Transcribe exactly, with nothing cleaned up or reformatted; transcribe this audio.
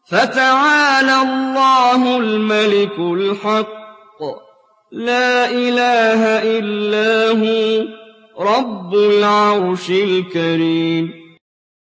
فَتَعَالَى اللَّهُ الْمَلِكُ الْحَقُّ لَا إِلَٰهَ إِلَّا هُوَ رَبُّ الْعَرْشِ الْكَرِيمِ